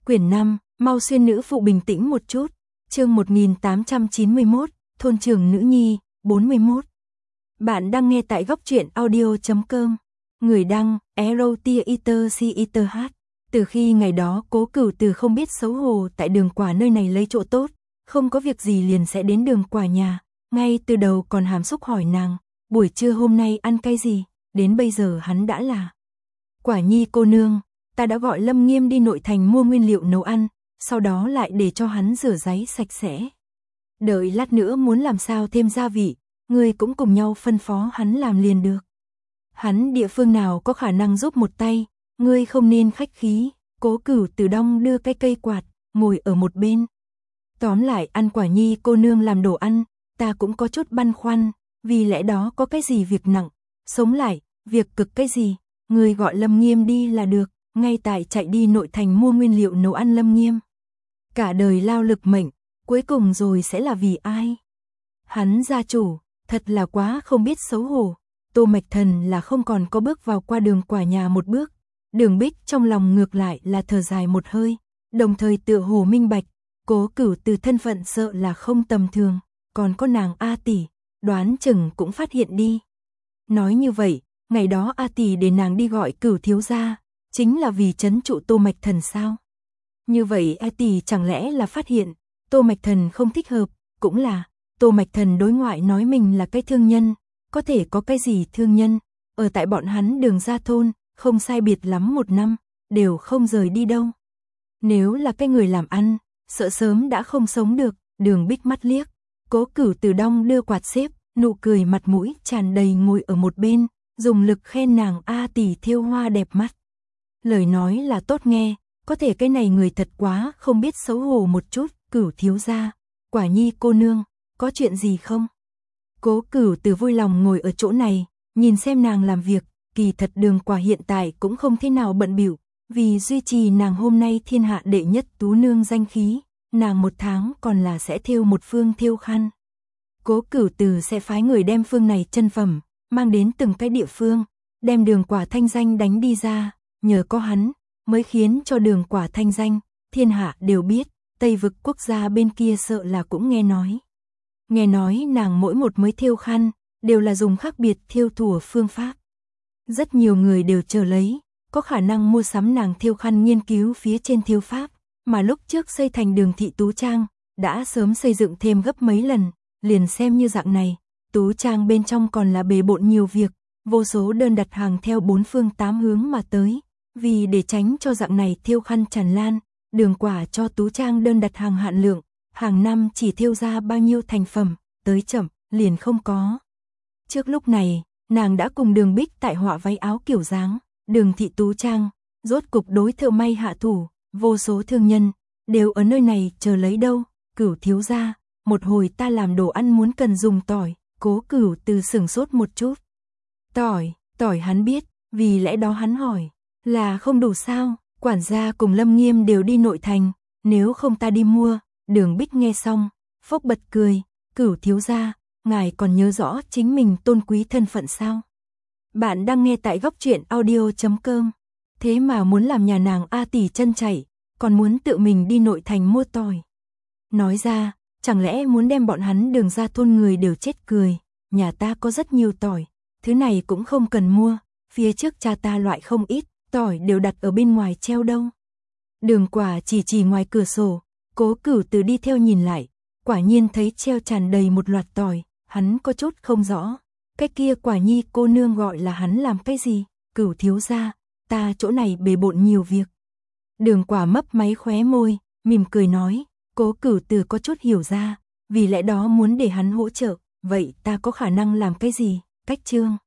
Quyển 5, mau xuyên nữ phụ bình tĩnh một chút. Chương 1891, thôn trưởng nữ nhi, 41. Bạn đang nghe tại góc truyện audio.com. Người đăng, Erotiaiter. Từ khi ngày đó Cố Cửu Từ không biết xấu hổ tại đường quả nơi này lấy chỗ tốt, không có việc gì liền sẽ đến đường quả nhà, ngay từ đầu còn hàm xúc hỏi nàng, buổi trưa hôm nay ăn cái gì, đến bây giờ hắn đã là. Quả nhi cô nương, ta đã gọi Lâm Nghiêm đi nội thành mua nguyên liệu nấu ăn, sau đó lại để cho hắn rửa ráy sạch sẽ. Đợi lát nữa muốn làm sao thêm gia vị, ngươi cũng cùng nhau phân phó hắn làm liền được. Hắn địa phương nào có khả năng giúp một tay, ngươi không nên khách khí. Cố Cửu Từ đong đưa cái cây quạt, ngồi ở một bên. Tóm lại ăn Quả nhi cô nương làm đồ ăn, ta cũng có chút băn khoăn, vì lẽ đó có cái gì việc nặng, sống lại, việc cực cái gì, ngươi gọi Lâm Nghiêm đi là được, ngay tại chạy đi nội thành mua nguyên liệu nấu ăn. Lâm Nghiêm cả đời lao lực mệnh, cuối cùng rồi sẽ là vì ai? Hắn gia chủ, thật là quá không biết xấu hổ. Tô Mạch Thần là không còn có bước vào qua đường quả nhà một bước. Đường Bích trong lòng ngược lại là thở dài một hơi, đồng thời tựa hồ minh bạch, Cố Cửu Từ thân phận sợ là không tầm thường, còn có nàng A tỷ, đoán chừng cũng phát hiện đi. Nói như vậy, ngày đó A tỷ để nàng đi gọi Cửu thiếu gia, chính là vì trấn trụ Tô Mạch Thần sao? Như vậy A tỷ chẳng lẽ là phát hiện Tô Mạch Thần không thích hợp, cũng là Tô Mạch Thần đối ngoại nói mình là cái thương nhân, có thể có cái gì thương nhân, ở tại bọn hắn Đường Gia thôn, không sai biệt lắm 1 năm, đều không rời đi đâu. Nếu là cái người làm ăn, sợ sớm đã không sống được. Đường Bích mắt liếc, Cố Cửu Từ đong đưa quạt xếp, nụ cười mặt mũi tràn đầy ngồi ở một bên, dùng lực khen nàng A tỷ thêu hoa đẹp mắt. Lời nói là tốt nghe, có thể cái này người thật quá không biết xấu hổ một chút. Cửu thiếu gia, Quả nhi cô nương, có chuyện gì không? Cố Cửu Từ vui lòng ngồi ở chỗ này, nhìn xem nàng làm việc. Kỳ thật đường quả hiện tại cũng không thế nào bận bịu, vì duy trì nàng hôm nay thiên hạ đệ nhất tú nương danh khí, nàng 1 tháng còn là sẽ thêu một phương thêu khăn. Cố Cửu Từ sẽ phái người đem phương này chân phẩm, mang đến từng cái địa phương, đem đường quả thanh danh đánh đi ra, nhờ có hắn, mới khiến cho đường quả thanh danh, thiên hạ đều biết, Tây vực quốc gia bên kia sợ là cũng nghe nói. Nghe nói nàng mỗi một mới thêu khăn, đều là dùng khác biệt thêu thủa phương pháp. Rất nhiều người đều chờ lấy, có khả năng mua sắm nàng thêu khăn nghiên cứu phía trên thêu pháp, mà lúc trước xây thành Đường thị Tú Trang, đã sớm xây dựng thêm gấp mấy lần, liền xem như dạng này, Tú Trang bên trong còn là bề bộn nhiều việc, vô số đơn đặt hàng theo 4 phương 8 hướng mà tới, vì để tránh cho dạng này thêu khăn tràn lan, Đường quả cho Tú Trang đơn đặt hàng hạn lượng, hàng năm chỉ thêu ra bao nhiêu thành phẩm, tới chậm, liền không có. Trước lúc này, nàng đã cùng Đường Bích tại họa váy áo kiểu dáng, Đường thị Tú Trang, rốt cục đối thợ may hạ thủ, vô số thương nhân, đều ở nơi này chờ lấy đâu. Cửu thiếu gia, một hồi ta làm đồ ăn muốn cần dùng tỏi. Cố Cửu Từ sửng sốt một chút. Tỏi hắn biết, vì lẽ đó hắn hỏi, là không đủ sao? Quản gia cùng Lâm Nghiêm đều đi nội thành, nếu không ta đi mua. Đường Bích nghe xong, phốc bật cười, Cửu thiếu gia, ngài còn nhớ rõ chính mình tôn quý thân phận sao? Bạn đang nghe tại góc truyện audio.com. Thế mà muốn làm nhà nàng A tỷ chân chảy, còn muốn tự mình đi nội thành mua tỏi. Nói ra, chẳng lẽ muốn đem bọn hắn Đường Gia thôn người đều chết cười. Nhà ta có rất nhiều tỏi, thứ này cũng không cần mua, phía trước cha ta loại không ít, tỏi đều đặt ở bên ngoài treo đâu. Đường quả chỉ ngoài cửa sổ, Cố Cửu Từ đi theo nhìn lại, quả nhiên thấy treo tràn đầy một loạt tỏi, hắn có chút không rõ. Cái kia Quả nhi cô nương gọi là hắn làm cái gì? Cửu thiếu gia, ta chỗ này bề bộn nhiều việc. Đường quả mấp máy khóe môi, mỉm cười nói, Cố Cửu Từ có chút hiểu ra, vì lẽ đó muốn để hắn hỗ trợ, vậy ta có khả năng làm cái gì? Cách chương